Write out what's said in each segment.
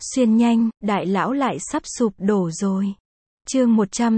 Xuyên nhanh, đại lão lại sắp sụp đổ rồi. Chương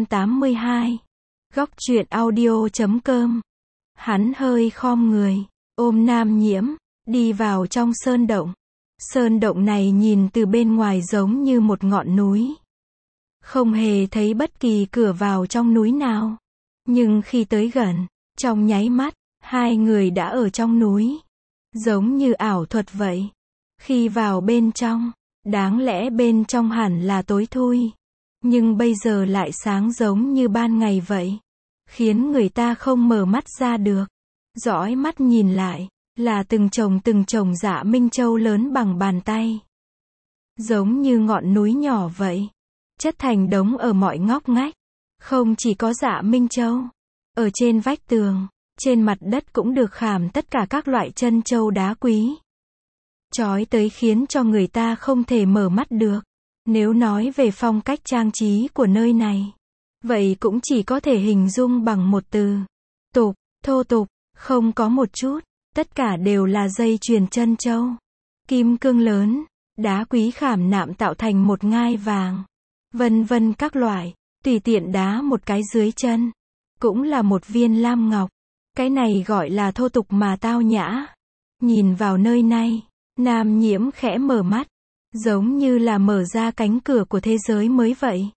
182. Góc truyện audio.com. Hắn hơi khom người, ôm Nam Nhiễm, đi vào trong sơn động. Sơn động này nhìn từ bên ngoài giống như một ngọn núi. Không hề thấy bất kỳ cửa vào trong núi nào. Nhưng khi tới gần, trong nháy mắt, hai người đã ở trong núi. Giống như ảo thuật vậy. Khi vào bên trong, đáng lẽ bên trong hẳn là tối thui. Nhưng bây giờ lại sáng giống như ban ngày vậy. Khiến người ta không mở mắt ra được. Dõi mắt nhìn lại, là từng chồng dạ minh châu lớn bằng bàn tay. Giống như ngọn núi nhỏ vậy. Chất thành đống ở mọi ngóc ngách. Không chỉ có dạ minh châu. Ở trên vách tường, trên mặt đất cũng được khảm tất cả các loại trân châu đá quý. Chói tới khiến cho người ta không thể mở mắt được. Nếu nói về phong cách trang trí của nơi này, vậy cũng chỉ có thể hình dung bằng một từ. Tục, thô tục, không có một chút. Tất cả đều là dây chuyền trân châu. Kim cương lớn, đá quý khảm nạm tạo thành một ngai vàng. Vân vân các loại, tùy tiện đá một cái dưới chân. Cũng là một viên lam ngọc. Cái này gọi là thô tục mà tao nhã. Nhìn vào nơi này, Nam Nhiễm khẽ mở mắt. Giống như là mở ra cánh cửa của thế giới mới vậy.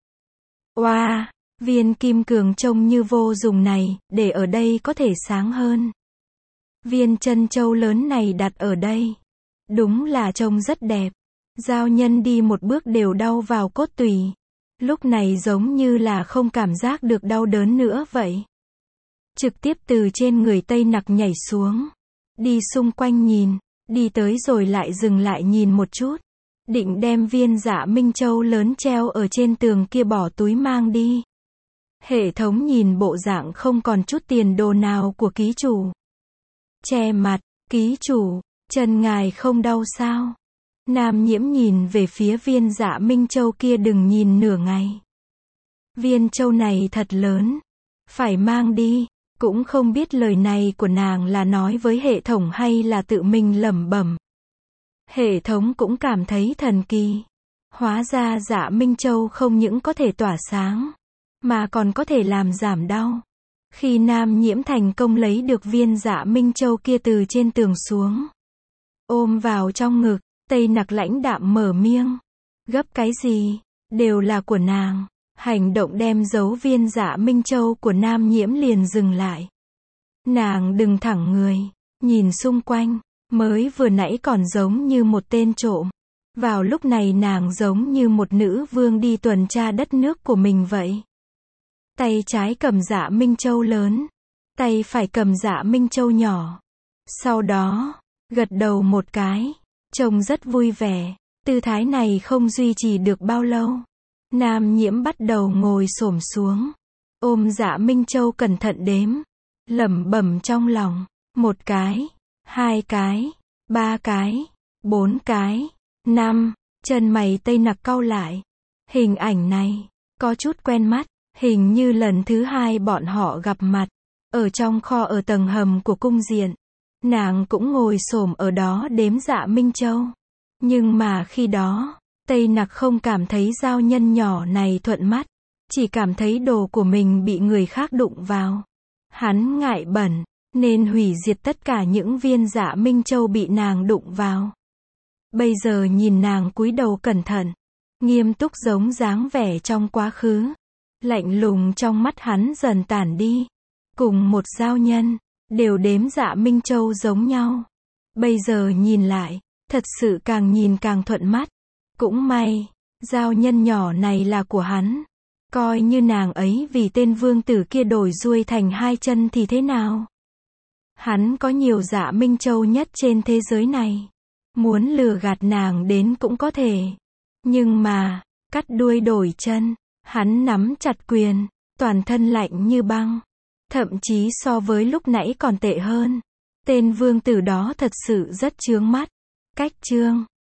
Wow, viên kim cương trông như vô dụng này, để ở đây có thể sáng hơn. Viên trân châu lớn này đặt ở đây. Đúng là trông rất đẹp. Giao nhân đi một bước đều đau vào cốt tủy. Lúc này giống như là không cảm giác được đau đớn nữa vậy. Trực tiếp từ trên người Tây Nặc nhảy xuống. Đi xung quanh nhìn. Đi tới rồi lại dừng lại nhìn một chút. Định đem viên dạ minh châu lớn treo ở trên tường kia bỏ túi mang đi. Hệ thống nhìn bộ dạng không còn chút tiền đồ nào của ký chủ. Che mặt, ký chủ, chân ngài không đau sao? Nam Nhiễm nhìn về phía viên dạ minh châu kia đừng nhìn nửa ngày. Viên châu này thật lớn. Phải mang đi. Cũng không biết lời này của nàng là nói với hệ thống hay là tự mình lẩm bẩm. Hệ thống cũng cảm thấy thần kỳ. Hóa ra dạ minh châu không những có thể tỏa sáng, mà còn có thể làm giảm đau. Khi Nam Nhiễm thành công lấy được viên dạ minh châu kia từ trên tường xuống, ôm vào trong ngực, Tây Nặc lãnh đạm mở miệng. Gấp cái gì? Đều là của nàng. Hành động đem giấu viên dạ minh châu của Nam Nhiễm liền dừng lại. Nàng đứng thẳng người, nhìn xung quanh, mới vừa nãy còn giống như một tên trộm. Vào lúc này nàng giống như một nữ vương đi tuần tra đất nước của mình vậy. Tay trái cầm dạ minh châu lớn, tay phải cầm dạ minh châu nhỏ. Sau đó, gật đầu một cái, trông rất vui vẻ. Tư thái này không duy trì được bao lâu. Nam Nhiễm bắt đầu ngồi xổm xuống, ôm dạ minh châu cẩn thận đếm, lẩm bẩm trong lòng, 1 cái, 2 cái, 3 cái, 4 cái, 5, chân mày Tây Nặc cau lại. Hình ảnh này, có chút quen mắt, hình như lần thứ 2 bọn họ gặp mặt, ở trong kho ở tầng hầm của cung điện. Nàng cũng ngồi xổm ở đó đếm dạ minh châu. Nhưng mà khi đó, Tây Nặc không cảm thấy giao nhân nhỏ này thuận mắt, chỉ cảm thấy đồ của mình bị người khác đụng vào. Hắn ngại bẩn, nên hủy diệt tất cả những viên dạ minh châu bị nàng đụng vào. Bây giờ nhìn nàng cúi đầu cẩn thận, nghiêm túc giống dáng vẻ trong quá khứ. Lạnh lùng trong mắt hắn dần tản đi. Cùng một giao nhân, đều đếm dạ minh châu giống nhau. Bây giờ nhìn lại, thật sự càng nhìn càng thuận mắt. Cũng may, giao nhân nhỏ này là của hắn. Coi như nàng ấy vì tên vương tử kia đổi ruồi thành 2 chân thì thế nào? Hắn có nhiều dạ minh châu nhất trên thế giới này. Muốn lừa gạt nàng đến cũng có thể. Nhưng mà, cắt đuôi đổi chân, hắn nắm chặt quyền, toàn thân lạnh như băng. Thậm chí so với lúc nãy còn tệ hơn. Tên vương tử đó thật sự rất chướng mắt. Cách chương